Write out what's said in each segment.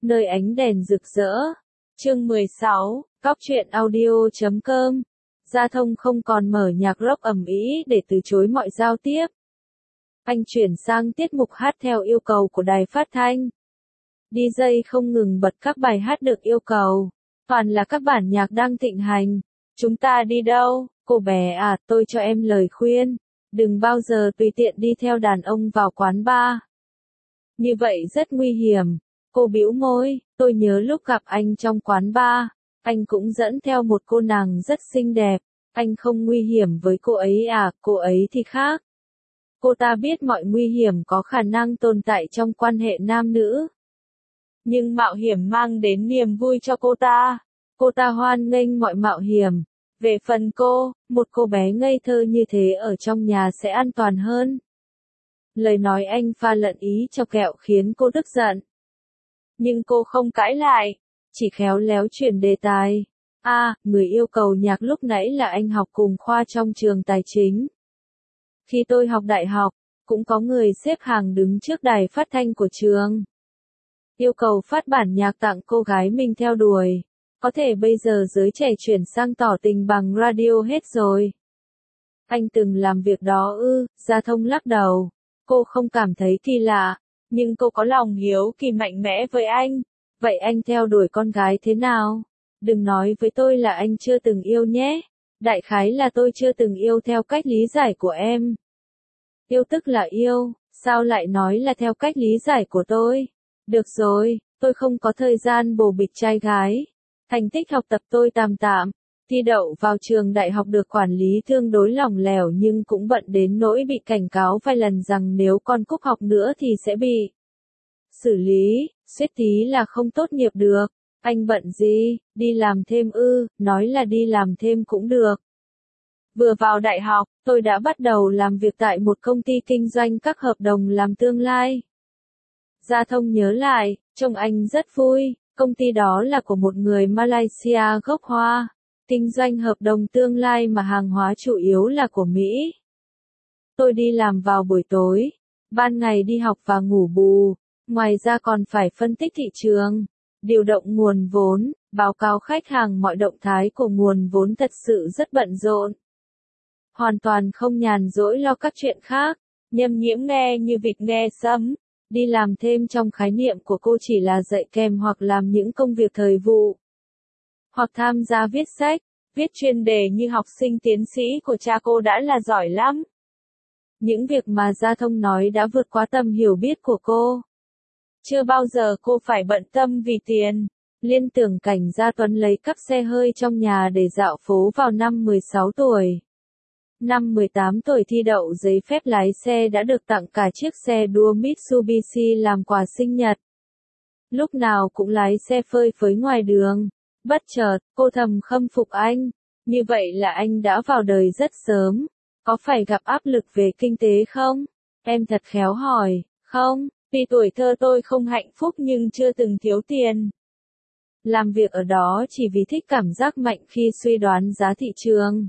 nơi ánh đèn rực rỡ. Chương 16, Góc truyện audio.com. Gia Thông không còn mở nhạc rock ầm ĩ để từ chối mọi giao tiếp. Anh chuyển sang tiết mục hát theo yêu cầu của đài phát thanh. DJ không ngừng bật các bài hát được yêu cầu, toàn là các bản nhạc đang thịnh hành. Chúng ta đi đâu, cô bé à, tôi cho em lời khuyên, đừng bao giờ tùy tiện đi theo đàn ông vào quán bar. Như vậy rất nguy hiểm. Cô bĩu môi, tôi nhớ lúc gặp anh trong quán bar, anh cũng dẫn theo một cô nàng rất xinh đẹp, anh không nguy hiểm với cô ấy à, cô ấy thì khác. Cô ta biết mọi nguy hiểm có khả năng tồn tại trong quan hệ nam nữ. Nhưng mạo hiểm mang đến niềm vui cho cô ta hoan nghênh mọi mạo hiểm. Về phần cô, một cô bé ngây thơ như thế ở trong nhà sẽ an toàn hơn. Lời nói anh pha lẫn ý chọc ghẹo khiến cô tức giận. Nhưng cô không cãi lại, chỉ khéo léo chuyển đề tài. Người yêu cầu nhạc lúc nãy là anh học cùng khoa trong trường tài chính. Khi tôi học đại học, cũng có người xếp hàng đứng trước đài phát thanh của trường. Yêu cầu phát bản nhạc tặng cô gái mình theo đuổi. Có thể bây giờ giới trẻ chuyển sang tỏ tình bằng radio hết rồi. Anh từng làm việc đó ư? Gia Thông lắc đầu. Cô không cảm thấy kỳ lạ, nhưng cô có lòng hiếu kỳ mạnh mẽ với anh. Vậy anh theo đuổi con gái thế nào? Đừng nói với tôi là anh chưa từng yêu nhé. Đại khái là tôi chưa từng yêu theo cách lý giải của em. Yêu tức là yêu, sao lại nói là theo cách lý giải của tôi? Được rồi, tôi không có thời gian bồ bịch trai gái. Thành tích học tập tôi tạm tạm, thi đậu vào trường đại học được quản lý tương đối lỏng lẻo nhưng cũng bận đến nỗi bị cảnh cáo vài lần rằng nếu còn cúp học nữa thì sẽ bị xử lý, suýt tí là không tốt nghiệp được. Anh bận gì, đi làm thêm ư? Nói là đi làm thêm cũng được. Vừa vào đại học, tôi đã bắt đầu làm việc tại một công ty kinh doanh các hợp đồng làm tương lai. Gia Thông nhớ lại, trông anh rất vui, công ty đó là của một người Malaysia gốc Hoa, kinh doanh hợp đồng tương lai mà hàng hóa chủ yếu là của Mỹ. Tôi đi làm vào buổi tối, ban ngày đi học và ngủ bù, ngoài ra còn phải phân tích thị trường, điều động nguồn vốn, báo cáo khách hàng mọi động thái của nguồn vốn, thật sự rất bận rộn. Hoàn toàn không nhàn rỗi lo các chuyện khác. Nhâm Nhiễm nghe như vịt nghe sấm. Đi làm thêm trong khái niệm của cô chỉ là dạy kèm hoặc làm những công việc thời vụ. Hoặc tham gia viết sách, viết chuyên đề như học sinh tiến sĩ của cha cô đã là giỏi lắm. Những việc mà Gia Thông nói đã vượt quá tầm hiểu biết của cô. Chưa bao giờ cô phải bận tâm vì tiền. Liên tưởng cảnh Gia Tuấn lấy cắp xe hơi trong nhà để dạo phố vào năm 16 tuổi. Năm 18 tuổi thi đậu giấy phép lái xe đã được tặng cả chiếc xe đua Mitsubishi làm quà sinh nhật. Lúc nào cũng lái xe phơi phới ngoài đường. Bất chợt, cô thầm khâm phục anh. Như vậy là anh đã vào đời rất sớm. Có phải gặp áp lực về kinh tế không? Em thật khéo hỏi. Không, vì tuổi thơ tôi không hạnh phúc nhưng chưa từng thiếu tiền. Làm việc ở đó chỉ vì thích cảm giác mạnh khi suy đoán giá thị trường.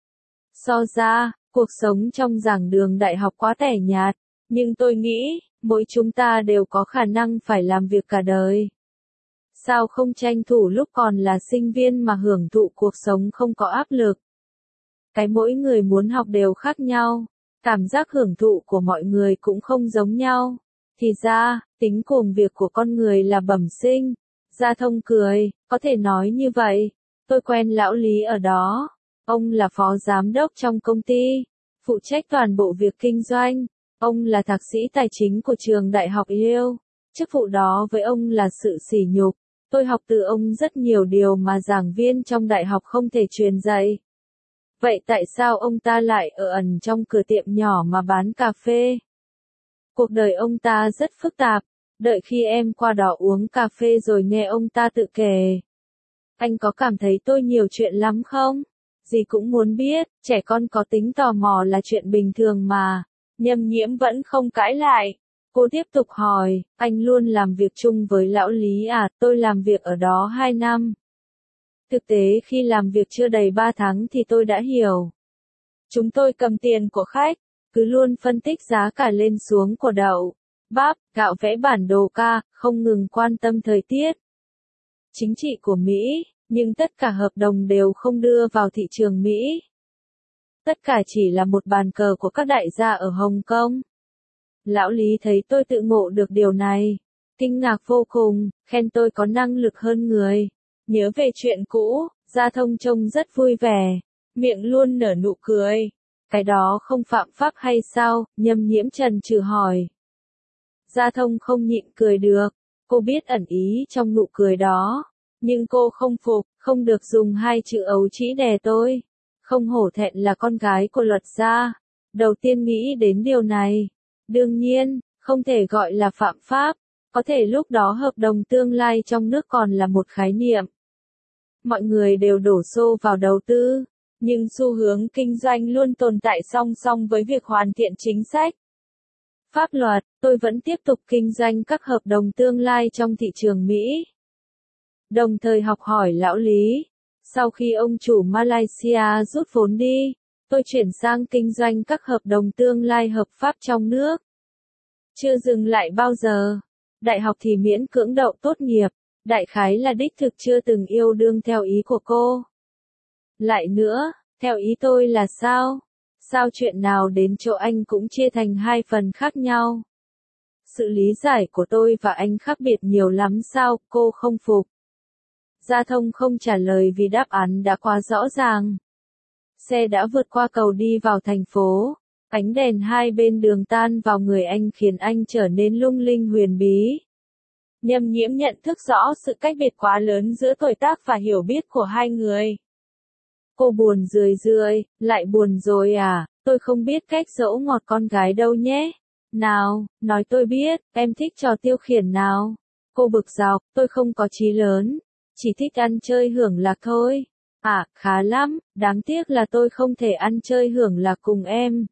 So ra, cuộc sống trong giảng đường đại học quá tẻ nhạt, nhưng tôi nghĩ, mỗi chúng ta đều có khả năng phải làm việc cả đời. Sao không tranh thủ lúc còn là sinh viên mà hưởng thụ cuộc sống không có áp lực? Cái mỗi người muốn học đều khác nhau, cảm giác hưởng thụ của mọi người cũng không giống nhau. Thì ra, tính cuồng việc của con người là bẩm sinh. Gia Thông cười, có thể nói như vậy. Tôi quen lão Lý ở đó. Ông là phó giám đốc trong công ty, phụ trách toàn bộ việc kinh doanh. Ông là thạc sĩ tài chính của trường đại học Yale. Chức vụ đó với ông là sự sỉ nhục. Tôi học từ ông rất nhiều điều mà giảng viên trong đại học không thể truyền dạy. Vậy tại sao ông ta lại ở ẩn trong cửa tiệm nhỏ mà bán cà phê? Cuộc đời ông ta rất phức tạp. Đợi khi em qua đó uống cà phê rồi nghe ông ta tự kể. Anh có cảm thấy tôi nhiều chuyện lắm không? Gì cũng muốn biết, trẻ con có tính tò mò là chuyện bình thường mà. Nhâm Nhiễm vẫn không cãi lại. Cô tiếp tục hỏi, anh luôn làm việc chung với lão Lý à? Tôi làm việc ở đó 2 năm. Thực tế khi làm việc chưa đầy 3 tháng thì tôi đã hiểu. Chúng tôi cầm tiền của khách, cứ luôn phân tích giá cả lên xuống của đậu. bắp, gạo vẽ bản đồ ca, không ngừng quan tâm thời tiết, chính trị của Mỹ, nhưng tất cả hợp đồng đều không đưa vào thị trường Mỹ. Tất cả chỉ là một bàn cờ của các đại gia ở Hồng Kông. Lão Lý thấy tôi tự ngộ được điều này, kinh ngạc vô cùng, khen tôi có năng lực hơn người. Nhớ về chuyện cũ, Gia Thông trông rất vui vẻ, miệng luôn nở nụ cười. Cái đó không phạm pháp hay sao? Nhâm Nhiễm chần chừ hỏi. Gia Thông không nhịn cười được, cô biết ẩn ý trong nụ cười đó, nhưng cô không phục, không được dùng hai chữ ấu trĩ đè tôi. Không hổ thẹn là con gái của luật gia. Đầu tiên nghĩ đến điều này. Đương nhiên, không thể gọi là phạm pháp, có thể lúc đó hợp đồng tương lai trong nước còn là một khái niệm. Mọi người đều đổ xô vào đầu tư, nhưng xu hướng kinh doanh luôn tồn tại song song với việc hoàn thiện chính sách. Pháp luật, tôi vẫn tiếp tục kinh doanh các hợp đồng tương lai trong thị trường Mỹ. Đồng thời học hỏi lão Lý. Sau khi ông chủ Malaysia rút vốn đi, tôi chuyển sang kinh doanh các hợp đồng tương lai hợp pháp trong nước. Chưa dừng lại bao giờ. Đại học thì miễn cưỡng đậu tốt nghiệp, đại khái là đích thực chưa từng yêu đương theo ý của cô. Lại nữa, theo ý tôi là sao? Sao chuyện nào đến chỗ anh cũng chia thành hai phần khác nhau? Sự lý giải của tôi và anh khác biệt nhiều lắm sao? Cô không phục. Gia Thông không trả lời vì đáp án đã quá rõ ràng. Xe đã vượt qua cầu đi vào thành phố. Ánh đèn hai bên đường tan vào người anh khiến anh trở nên lung linh huyền bí. Nhâm Nhiễm nhận thức rõ sự cách biệt quá lớn giữa tuổi tác và hiểu biết của hai người. Cô buồn rười rượi, lại buồn rồi à, tôi không biết cách dỗ ngọt con gái đâu nhé. Nào, nói tôi biết, em thích trò tiêu khiển nào. Cô bực dọc, tôi không có chí lớn, chỉ thích ăn chơi hưởng lạc thôi. À, khá lắm, đáng tiếc là tôi không thể ăn chơi hưởng lạc cùng em.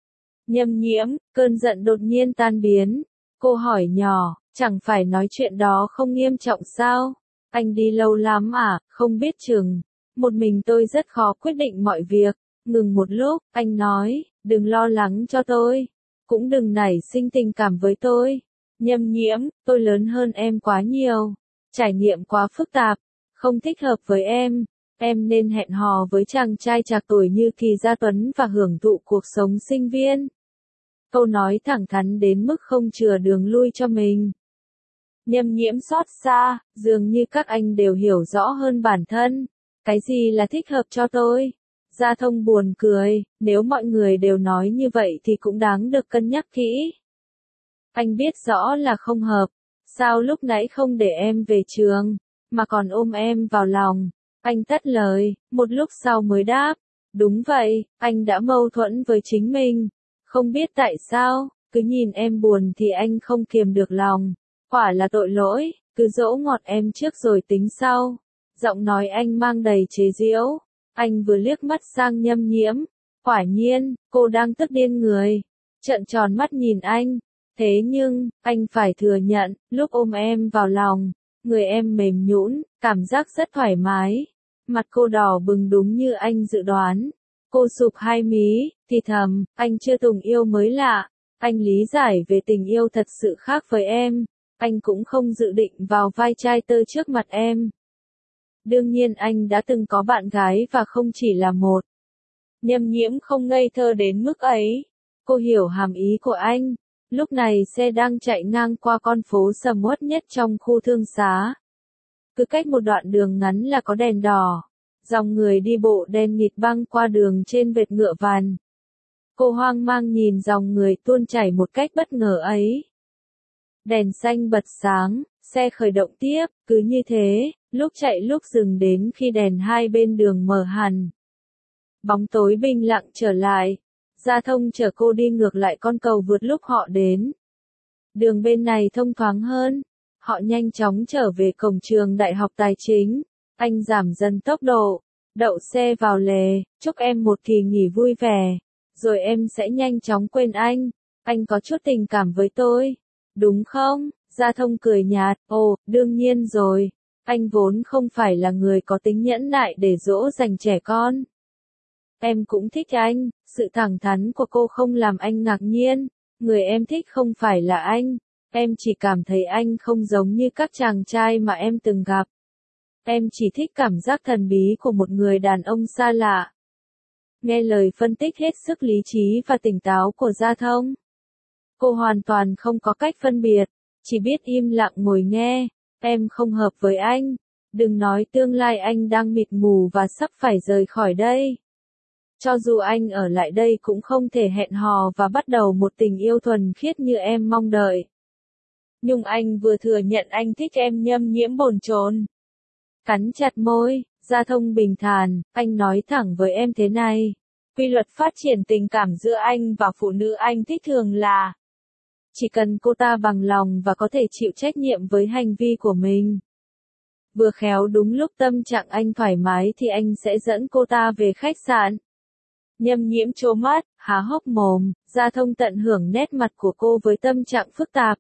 Nhâm Nhiễm, cơn giận đột nhiên tan biến. Cô hỏi nhỏ, chẳng phải nói chuyện đó không nghiêm trọng sao? Anh đi lâu lắm à, không biết chừng. Một mình tôi rất khó quyết định mọi việc. Ngừng một lúc, anh nói, đừng lo lắng cho tôi. Cũng đừng nảy sinh tình cảm với tôi. Nhâm Nhiễm, tôi lớn hơn em quá nhiều. Trải nghiệm quá phức tạp. Không thích hợp với em. Em nên hẹn hò với chàng trai trạc tuổi như Kỳ Gia Tuấn và hưởng thụ cuộc sống sinh viên. Câu nói thẳng thắn đến mức không chừa đường lui cho mình. Nhâm Nhiễm xót xa, dường như các anh đều hiểu rõ hơn bản thân. Cái gì là thích hợp cho tôi? Gia Thông buồn cười, nếu mọi người đều nói như vậy thì cũng đáng được cân nhắc kỹ. Anh biết rõ là không hợp. Sao lúc nãy không để em về trường, mà còn ôm em vào lòng? Anh tắt lời, một lúc sau mới đáp. Đúng vậy, anh đã mâu thuẫn với chính mình. Không biết tại sao, cứ nhìn em buồn thì anh không kiềm được lòng. Quả là tội lỗi, cứ dỗ ngọt em trước rồi tính sau. Giọng nói anh mang đầy chế giễu. Anh vừa liếc mắt sang Nhâm Nhiễm. Quả nhiên, cô đang tức điên người. Trợn tròn mắt nhìn anh. Thế nhưng, anh phải thừa nhận, lúc ôm em vào lòng, người em mềm nhũn, cảm giác rất thoải mái. Mặt cô đỏ bừng đúng như anh dự đoán. Cô sụp hai mí, thì thầm, anh chưa từng yêu mới lạ. Anh lý giải về tình yêu thật sự khác với em. Anh cũng không dự định vào vai trai tơ trước mặt em. Đương nhiên anh đã từng có bạn gái và không chỉ là một. Nhâm Nhiễm không ngây thơ đến mức ấy. Cô hiểu hàm ý của anh. Lúc này xe đang chạy ngang qua con phố sầm uất nhất trong khu thương xá. Cứ cách một đoạn đường ngắn là có đèn đỏ. Dòng người đi bộ đen nghịt băng qua đường trên vệt ngựa vằn. Cô hoang mang nhìn dòng người tuôn chảy một cách bất ngờ ấy. Đèn xanh bật sáng, xe khởi động tiếp, cứ như thế, lúc chạy lúc dừng đến khi đèn hai bên đường mở hẳn. Bóng tối bình lặng trở lại. Gia Thông chở cô đi ngược lại con cầu vượt lúc họ đến. Đường bên này thông thoáng hơn. Họ nhanh chóng trở về cổng trường Đại học Tài chính. Anh giảm dần tốc độ, đậu xe vào lề, chúc em một kỳ nghỉ vui vẻ. Rồi em sẽ nhanh chóng quên anh. Anh có chút tình cảm với tôi. Đúng không? Gia Thông cười nhạt, ồ, đương nhiên rồi. Anh vốn không phải là người có tính nhẫn nại để dỗ dành trẻ con. Em cũng thích anh, sự thẳng thắn của cô không làm anh ngạc nhiên. Người em thích không phải là anh. Em chỉ cảm thấy anh không giống như các chàng trai mà em từng gặp. Em chỉ thích cảm giác thần bí của một người đàn ông xa lạ. Nghe lời phân tích hết sức lý trí và tỉnh táo của Gia Thông. Cô hoàn toàn không có cách phân biệt, chỉ biết im lặng ngồi nghe. Em không hợp với anh. Đừng nói tương lai anh đang mịt mù và sắp phải rời khỏi đây. Cho dù anh ở lại đây cũng không thể hẹn hò và bắt đầu một tình yêu thuần khiết như em mong đợi. Nhưng anh vừa thừa nhận anh thích em, Nhâm Nhiễm bồn chồn. Cắn chặt môi, Gia Thông bình thản, anh nói thẳng với em thế này. Quy luật phát triển tình cảm giữa anh và phụ nữ anh thích thường là chỉ cần cô ta bằng lòng và có thể chịu trách nhiệm với hành vi của mình. Vừa khéo đúng lúc tâm trạng anh thoải mái thì anh sẽ dẫn cô ta về khách sạn. Nhâm Nhiễm trố mắt, há hốc mồm, Gia Thông tận hưởng nét mặt của cô với tâm trạng phức tạp.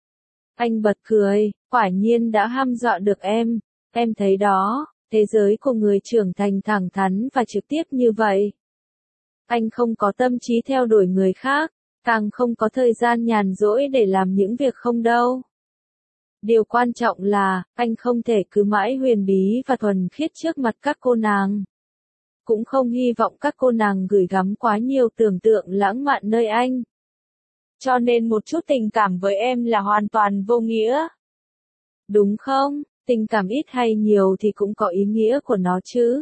Anh bật cười, quả nhiên đã hăm dọa được em thấy đó, thế giới của người trưởng thành thẳng thắn và trực tiếp như vậy. Anh không có tâm trí theo đuổi người khác, càng không có thời gian nhàn rỗi để làm những việc không đâu. Điều quan trọng là, anh không thể cứ mãi huyền bí và thuần khiết trước mặt các cô nàng. Cũng không hy vọng các cô nàng gửi gắm quá nhiều tưởng tượng lãng mạn nơi anh. Cho nên một chút tình cảm với em là hoàn toàn vô nghĩa. Đúng không? Tình cảm ít hay nhiều thì cũng có ý nghĩa của nó chứ.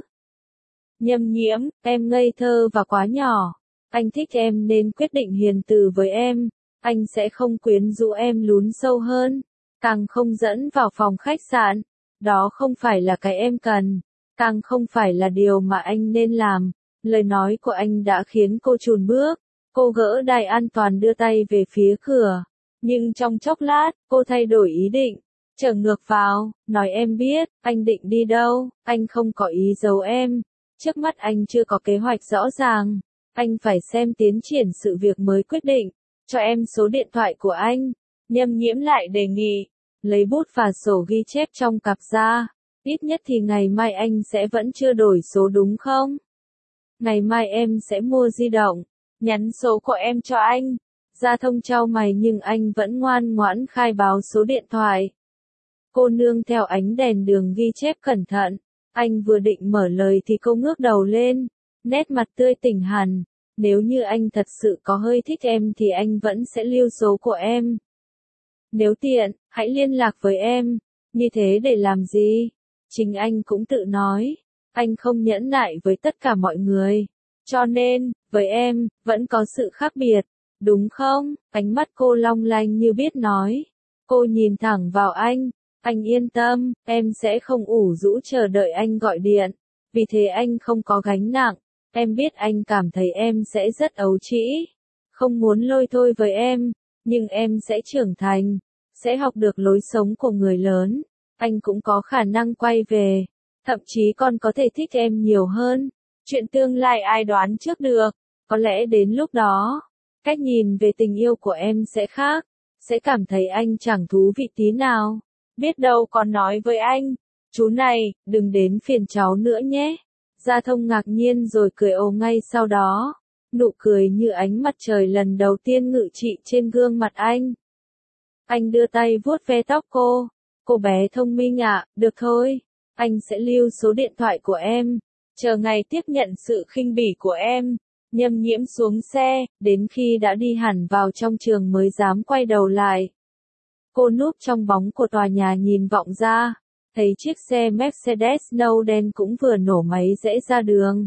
Nhâm Nhiễm, em ngây thơ và quá nhỏ. Anh thích em nên quyết định hiền từ với em. Anh sẽ không quyến rũ em lún sâu hơn. Càng không dẫn vào phòng khách sạn. Đó không phải là cái em cần. Càng không phải là điều mà anh nên làm. Lời nói của anh đã khiến cô chùn bước. Cô gỡ đai an toàn đưa tay về phía cửa. Nhưng trong chốc lát, cô thay đổi ý định. Trở ngược vào, nói em biết, anh định đi đâu, anh không có ý giấu em. Trước mắt anh chưa có kế hoạch rõ ràng. Anh phải xem tiến triển sự việc mới quyết định. Cho em số điện thoại của anh. Nhâm Nhiễm lại đề nghị. Lấy bút và sổ ghi chép trong cặp ra. Ít nhất thì ngày mai anh sẽ vẫn chưa đổi số đúng không? Ngày mai em sẽ mua di động. Nhắn số của em cho anh. Gia Thông chau mày nhưng anh vẫn ngoan ngoãn khai báo số điện thoại. Cô nương theo ánh đèn đường ghi chép cẩn thận. Anh vừa định mở lời thì cô ngước đầu lên. Nét mặt tươi tỉnh hẳn. Nếu như anh thật sự có hơi thích em thì anh vẫn sẽ lưu số của em. Nếu tiện, hãy liên lạc với em. Như thế để làm gì? Chính anh cũng tự nói. Anh không nhẫn nại với tất cả mọi người. Cho nên, với em, vẫn có sự khác biệt. Đúng không? Ánh mắt cô long lanh như biết nói. Cô nhìn thẳng vào anh. Anh yên tâm, em sẽ không ủ rũ chờ đợi anh gọi điện. Vì thế anh không có gánh nặng. Em biết anh cảm thấy em sẽ rất ấu trĩ. Không muốn lôi thôi với em. Nhưng em sẽ trưởng thành. Sẽ học được lối sống của người lớn. Anh cũng có khả năng quay về. Thậm chí còn có thể thích em nhiều hơn. Chuyện tương lai ai đoán trước được. Có lẽ đến lúc đó, cách nhìn về tình yêu của em sẽ khác. Sẽ cảm thấy anh chẳng thú vị tí nào. Biết đâu còn nói với anh. Chú này, đừng đến phiền cháu nữa nhé. Gia Thông ngạc nhiên rồi cười ồ ngay sau đó. Nụ cười như ánh mặt trời lần đầu tiên ngự trị trên gương mặt anh. Anh đưa tay vuốt ve tóc cô. Cô bé thông minh ạ, được thôi. Anh sẽ lưu số điện thoại của em. Chờ ngày tiếp nhận sự khinh bỉ của em. Nhâm Nhiễm xuống xe, đến khi đã đi hẳn vào trong trường mới dám quay đầu lại. Cô núp trong bóng của tòa nhà nhìn vọng ra. Thấy chiếc xe Mercedes nâu đen cũng vừa nổ máy rẽ ra đường.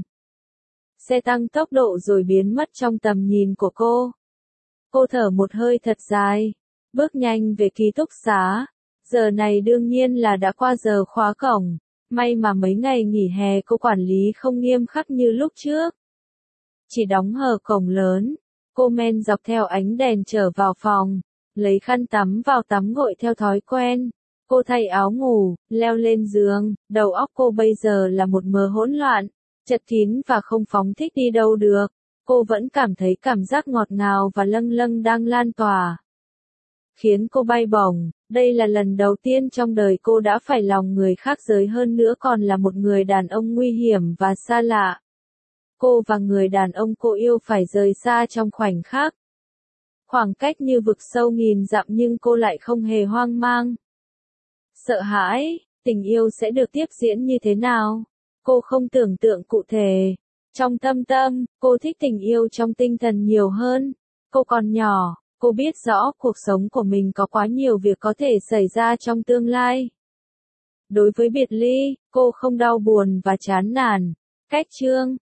Xe tăng tốc độ rồi biến mất trong tầm nhìn của cô. Cô thở một hơi thật dài. Bước nhanh về ký túc xá. Giờ này đương nhiên là đã qua giờ khóa cổng. May mà mấy ngày nghỉ hè cô quản lý không nghiêm khắc như lúc trước. Chỉ đóng hờ cổng lớn. Cô men dọc theo ánh đèn trở vào phòng. Lấy khăn tắm vào tắm gội theo thói quen. Cô thay áo ngủ, leo lên giường. Đầu óc cô bây giờ là một mớ hỗn loạn. Chật kín và không phóng thích đi đâu được. Cô vẫn cảm thấy cảm giác ngọt ngào và lâng lâng đang lan tỏa. Khiến cô bay bổng. Đây là lần đầu tiên trong đời cô đã phải lòng người khác giới, hơn nữa còn là một người đàn ông nguy hiểm và xa lạ. Cô và người đàn ông cô yêu phải rời xa trong khoảnh khắc. Khoảng cách như vực sâu nghìn dặm nhưng cô lại không hề hoang mang. Sợ hãi, tình yêu sẽ được tiếp diễn như thế nào? Cô không tưởng tượng cụ thể. Trong thâm tâm, cô thích tình yêu trong tinh thần nhiều hơn. Cô còn nhỏ, cô biết rõ cuộc sống của mình có quá nhiều việc có thể xảy ra trong tương lai. Đối với biệt ly, cô không đau buồn và chán nản. Cách chương